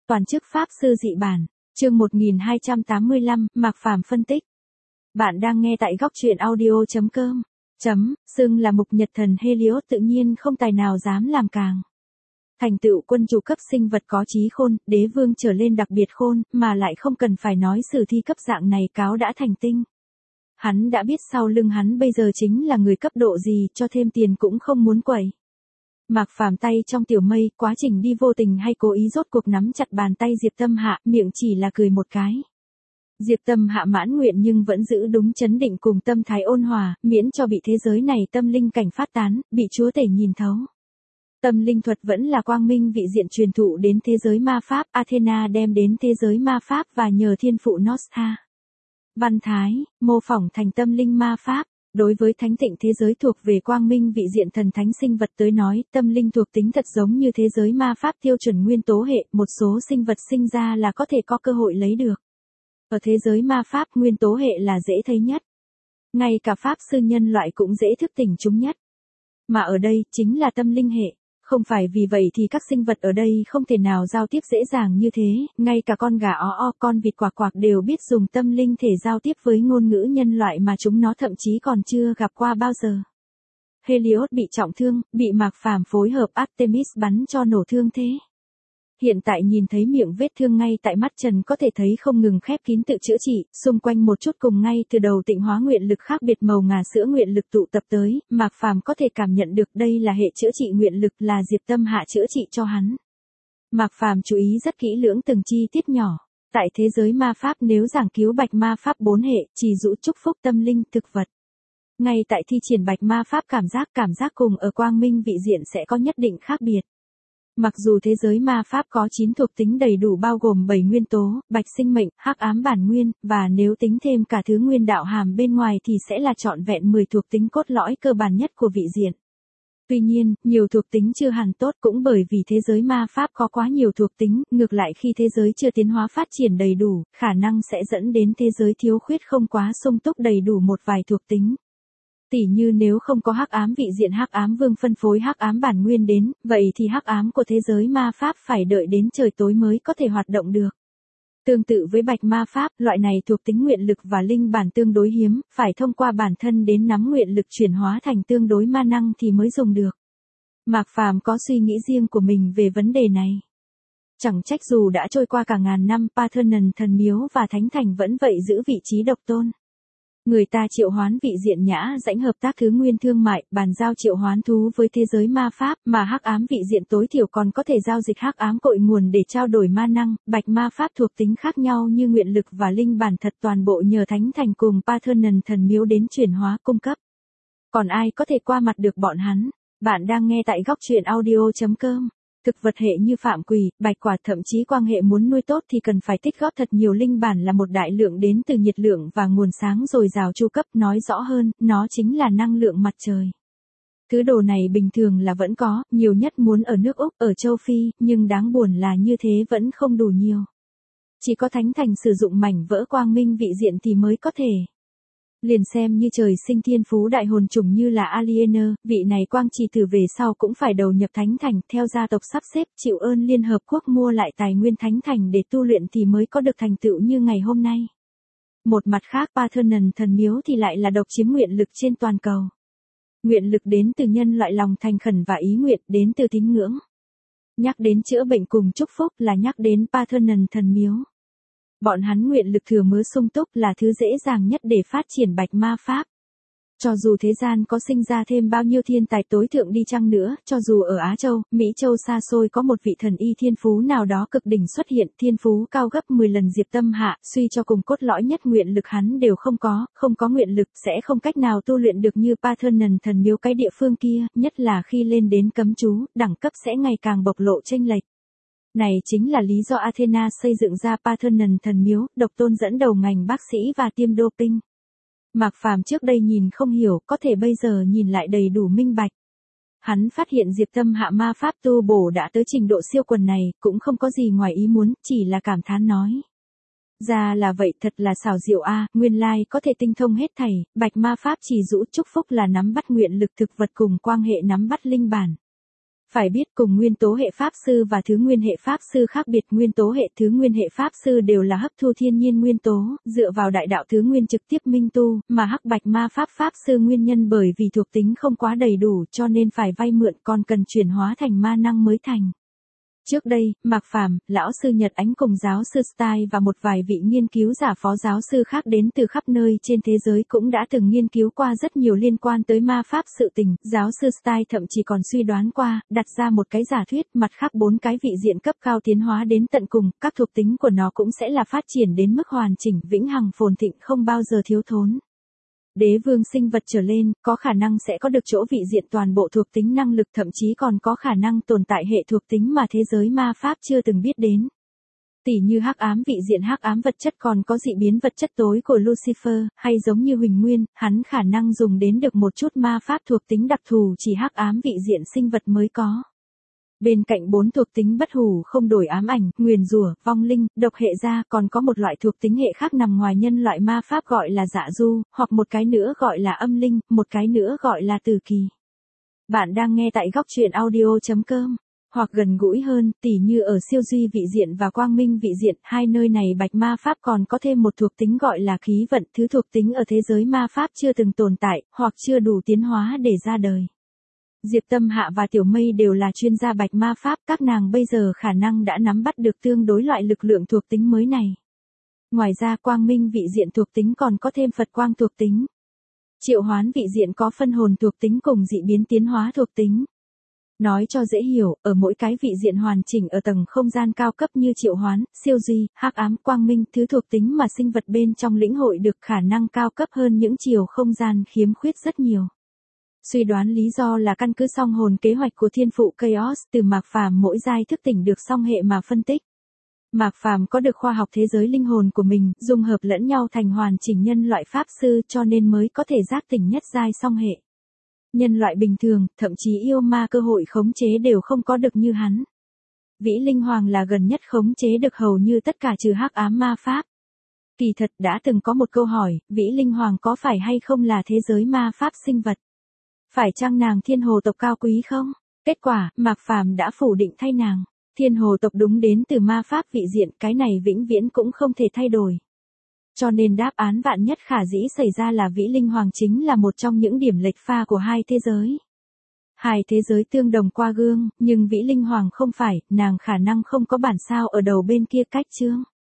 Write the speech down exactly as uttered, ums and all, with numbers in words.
Toàn chức Pháp sư dị bản, chương một nghìn hai trăm tám mươi lăm, Mạc Phàm phân tích. Bạn đang nghe tại góc truyện audio chấm com. Chấm, xưng là mục nhật thần Helios tự nhiên không tài nào dám làm càng. Thành tựu quân chủ cấp sinh vật có trí khôn, đế vương trở lên đặc biệt khôn, mà lại không cần phải nói sử thi cấp dạng này cáo đã thành tinh. Hắn đã biết sau lưng hắn bây giờ chính là người cấp độ gì, cho thêm tiền cũng không muốn quẩy. Mạc Phàm tay trong tiểu mây, quá trình đi vô tình hay cố ý rốt cuộc nắm chặt bàn tay Diệp Tâm Hạ, miệng chỉ là cười một cái. Diệp Tâm Hạ mãn nguyện nhưng vẫn giữ đúng chấn định cùng tâm thái ôn hòa, miễn cho bị thế giới này tâm linh cảnh phát tán, bị chúa tể nhìn thấu. Tâm linh thuật vẫn là quang minh vị diện truyền thụ đến thế giới ma pháp, Athena đem đến thế giới ma pháp và nhờ thiên phụ Nostra. Văn Thái, mô phỏng thành tâm linh ma pháp. Đối với thánh thịnh thế giới thuộc về quang minh vị diện thần thánh sinh vật tới nói, tâm linh thuộc tính thật giống như thế giới ma pháp tiêu chuẩn nguyên tố hệ, một số sinh vật sinh ra là có thể có cơ hội lấy được. Ở thế giới ma pháp, nguyên tố hệ là dễ thấy nhất. Ngay cả pháp sư nhân loại cũng dễ thức tỉnh chúng nhất. Mà ở đây, chính là tâm linh hệ. Không phải vì vậy thì các sinh vật ở đây không thể nào giao tiếp dễ dàng như thế, ngay cả con gà ó o, con vịt quạc quạc đều biết dùng tâm linh thể giao tiếp với ngôn ngữ nhân loại mà chúng nó thậm chí còn chưa gặp qua bao giờ. Helios bị trọng thương, bị Mạc Phàm phối hợp Artemis bắn cho nổ thương thế. Hiện tại nhìn thấy miệng vết thương ngay tại mắt trần có thể thấy không ngừng khép kín tự chữa trị, xung quanh một chút cùng ngay từ đầu tịnh hóa nguyện lực khác biệt màu ngà sữa nguyện lực tụ tập tới, Mạc Phàm có thể cảm nhận được đây là hệ chữa trị nguyện lực là Diệp Tâm Hạ chữa trị cho hắn. Mạc Phàm chú ý rất kỹ lưỡng từng chi tiết nhỏ. Tại thế giới ma pháp nếu giảng cứu bạch ma pháp bốn hệ, trì dụ chúc phúc tâm linh thực vật. Ngay tại thi triển bạch ma pháp cảm giác cảm giác cùng ở quang minh vị diện sẽ có nhất định khác biệt. Mặc dù thế giới ma pháp có chín thuộc tính đầy đủ bao gồm bảy nguyên tố, bạch sinh mệnh, hắc ám bản nguyên, và nếu tính thêm cả thứ nguyên đạo hàm bên ngoài thì sẽ là trọn vẹn mười thuộc tính cốt lõi cơ bản nhất của vị diện. Tuy nhiên, nhiều thuộc tính chưa hẳn tốt cũng bởi vì thế giới ma pháp có quá nhiều thuộc tính, ngược lại khi thế giới chưa tiến hóa phát triển đầy đủ, khả năng sẽ dẫn đến thế giới thiếu khuyết không quá sung túc đầy đủ một vài thuộc tính. Tỉ như nếu không có hắc ám vị diện hắc ám vương phân phối hắc ám bản nguyên đến, vậy thì hắc ám của thế giới ma pháp phải đợi đến trời tối mới có thể hoạt động được. Tương tự với bạch ma pháp, loại này thuộc tính nguyện lực và linh bản tương đối hiếm, phải thông qua bản thân đến nắm nguyện lực chuyển hóa thành tương đối ma năng thì mới dùng được. Mạc Phàm có suy nghĩ riêng của mình về vấn đề này. Chẳng trách dù đã trôi qua cả ngàn năm, Parthenon thần miếu và thánh thành vẫn vậy giữ vị trí độc tôn. Người ta triệu hoán vị diện nhã rãnh hợp tác thứ nguyên thương mại, bàn giao triệu hoán thú với thế giới ma pháp, mà hắc ám vị diện tối thiểu còn có thể giao dịch hắc ám cội nguồn để trao đổi ma năng, bạch ma pháp thuộc tính khác nhau như nguyện lực và linh bản thật toàn bộ nhờ thánh thành cùng Parthenon thần miếu đến chuyển hóa cung cấp. Còn ai có thể qua mặt được bọn hắn? Bạn đang nghe tại góc truyện audio chấm com. Thực vật hệ như phạm quỳ, bạch quả thậm chí quang hệ muốn nuôi tốt thì cần phải tích góp thật nhiều linh bản là một đại lượng đến từ nhiệt lượng và nguồn sáng dồi dào chu cấp, nói rõ hơn, nó chính là năng lượng mặt trời. Thứ đồ này bình thường là vẫn có, nhiều nhất muốn ở nước Úc, ở châu Phi, nhưng đáng buồn là như thế vẫn không đủ nhiều. Chỉ có thánh thành sử dụng mảnh vỡ quang minh vị diện thì mới có thể. Liền xem như trời sinh thiên phú đại hồn trùng như là Aliener, vị này quang trì tử về sau cũng phải đầu nhập thánh thành, theo gia tộc sắp xếp chịu ơn Liên Hợp Quốc mua lại tài nguyên thánh thành để tu luyện thì mới có được thành tựu như ngày hôm nay. Một mặt khác Parthenon thần miếu thì lại là độc chiếm nguyện lực trên toàn cầu. Nguyện lực đến từ nhân loại lòng thành khẩn và ý nguyện, đến từ tín ngưỡng. Nhắc đến chữa bệnh cùng chúc phúc là nhắc đến Parthenon thần miếu. Bọn hắn nguyện lực thừa mứa sung túc là thứ dễ dàng nhất để phát triển bạch ma pháp. Cho dù thế gian có sinh ra thêm bao nhiêu thiên tài tối thượng đi chăng nữa, cho dù ở Á Châu, Mỹ Châu xa xôi có một vị thần y thiên phú nào đó cực đỉnh xuất hiện, thiên phú cao gấp mười lần Diệp Tâm Hạ, suy cho cùng cốt lõi nhất nguyện lực hắn đều không có, không có nguyện lực sẽ không cách nào tu luyện được như Parthenon thần miếu cái địa phương kia, nhất là khi lên đến cấm chú, đẳng cấp sẽ ngày càng bộc lộ chênh lệch. Này chính là lý do Athena xây dựng ra Parthenon thần miếu, độc tôn dẫn đầu ngành bác sĩ và tiêm doping. Mạc Phàm trước đây nhìn không hiểu, có thể bây giờ nhìn lại đầy đủ minh bạch. Hắn phát hiện Diệp Tâm Hạ ma pháp tu bổ đã tới trình độ siêu quần này, cũng không có gì ngoài ý muốn, chỉ là cảm thán nói. Ra là vậy, thật là xảo diệu a, nguyên lai có thể tinh thông hết thảy, bạch ma pháp chỉ dụ chúc phúc là nắm bắt nguyện lực thực vật cùng quang hệ nắm bắt linh bản. Phải biết cùng nguyên tố hệ pháp sư và thứ nguyên hệ pháp sư khác biệt, nguyên tố hệ thứ nguyên hệ pháp sư đều là hấp thu thiên nhiên nguyên tố, dựa vào đại đạo thứ nguyên trực tiếp minh tu, mà hắc bạch ma pháp pháp sư nguyên nhân bởi vì thuộc tính không quá đầy đủ cho nên phải vay mượn, còn cần chuyển hóa thành ma năng mới thành. Trước đây, Mạc Phàm, lão sư Nhật Ánh cùng giáo sư Style và một vài vị nghiên cứu giả phó giáo sư khác đến từ khắp nơi trên thế giới cũng đã từng nghiên cứu qua rất nhiều liên quan tới ma pháp sự tình. Giáo sư Style thậm chí còn suy đoán qua, đặt ra một cái giả thuyết, mặt khác bốn cái vị diện cấp cao tiến hóa đến tận cùng, các thuộc tính của nó cũng sẽ là phát triển đến mức hoàn chỉnh, vĩnh hằng phồn thịnh, không bao giờ thiếu thốn. Đế vương sinh vật trở lên, có khả năng sẽ có được chỗ vị diện toàn bộ thuộc tính năng lực, thậm chí còn có khả năng tồn tại hệ thuộc tính mà thế giới ma pháp chưa từng biết đến. Tỷ như hắc ám vị diện, hắc ám vật chất, còn có dị biến vật chất tối của Lucifer, hay giống như Huỳnh Nguyên, hắn khả năng dùng đến được một chút ma pháp thuộc tính đặc thù chỉ hắc ám vị diện sinh vật mới có. Bên cạnh bốn thuộc tính bất hủ không đổi, ám ảnh, nguyền rủa, vong linh, độc hệ ra, còn có một loại thuộc tính hệ khác nằm ngoài nhân loại ma pháp gọi là dạ du, hoặc một cái nữa gọi là âm linh, một cái nữa gọi là tử kỳ. Bạn đang nghe tại góc truyện audio chấm com. Hoặc gần gũi hơn, tỉ như ở siêu duy vị diện và quang minh vị diện, hai nơi này bạch ma pháp còn có thêm một thuộc tính gọi là khí vận, thứ thuộc tính ở thế giới ma pháp chưa từng tồn tại, hoặc chưa đủ tiến hóa để ra đời. Diệp Tâm Hạ và Tiểu Mây đều là chuyên gia bạch ma pháp, các nàng bây giờ khả năng đã nắm bắt được tương đối loại lực lượng thuộc tính mới này. Ngoài ra quang minh vị diện thuộc tính còn có thêm Phật quang thuộc tính. Triệu hoán vị diện có phân hồn thuộc tính cùng dị biến tiến hóa thuộc tính. Nói cho dễ hiểu, ở mỗi cái vị diện hoàn chỉnh ở tầng không gian cao cấp như triệu hoán, siêu duy, hắc ám, quang minh, thứ thuộc tính mà sinh vật bên trong lĩnh hội được khả năng cao cấp hơn những chiều không gian khiếm khuyết rất nhiều. Suy đoán lý do là căn cứ song hồn kế hoạch của thiên phụ Chaos, từ Mạc Phàm mỗi giai thức tỉnh được song hệ mà phân tích. Mạc Phàm có được khoa học thế giới linh hồn của mình, dung hợp lẫn nhau thành hoàn chỉnh nhân loại pháp sư cho nên mới có thể giác tỉnh nhất giai song hệ. Nhân loại bình thường, thậm chí yêu ma cơ hội khống chế đều không có được như hắn. Vĩ Linh Hoàng là gần nhất khống chế được hầu như tất cả trừ hắc ám ma pháp. Kỳ thật đã từng có một câu hỏi, Vĩ Linh Hoàng có phải hay không là thế giới ma pháp sinh vật? Phải chăng nàng thiên hồ tộc cao quý không? Kết quả, Mạc Phàm đã phủ định thay nàng. Thiên hồ tộc đúng đến từ ma pháp vị diện, cái này vĩnh viễn cũng không thể thay đổi. Cho nên đáp án vạn nhất khả dĩ xảy ra là Vĩ Linh Hoàng chính là một trong những điểm lệch pha của hai thế giới. Hai thế giới tương đồng qua gương, nhưng Vĩ Linh Hoàng không phải, nàng khả năng không có bản sao ở đầu bên kia cách chương.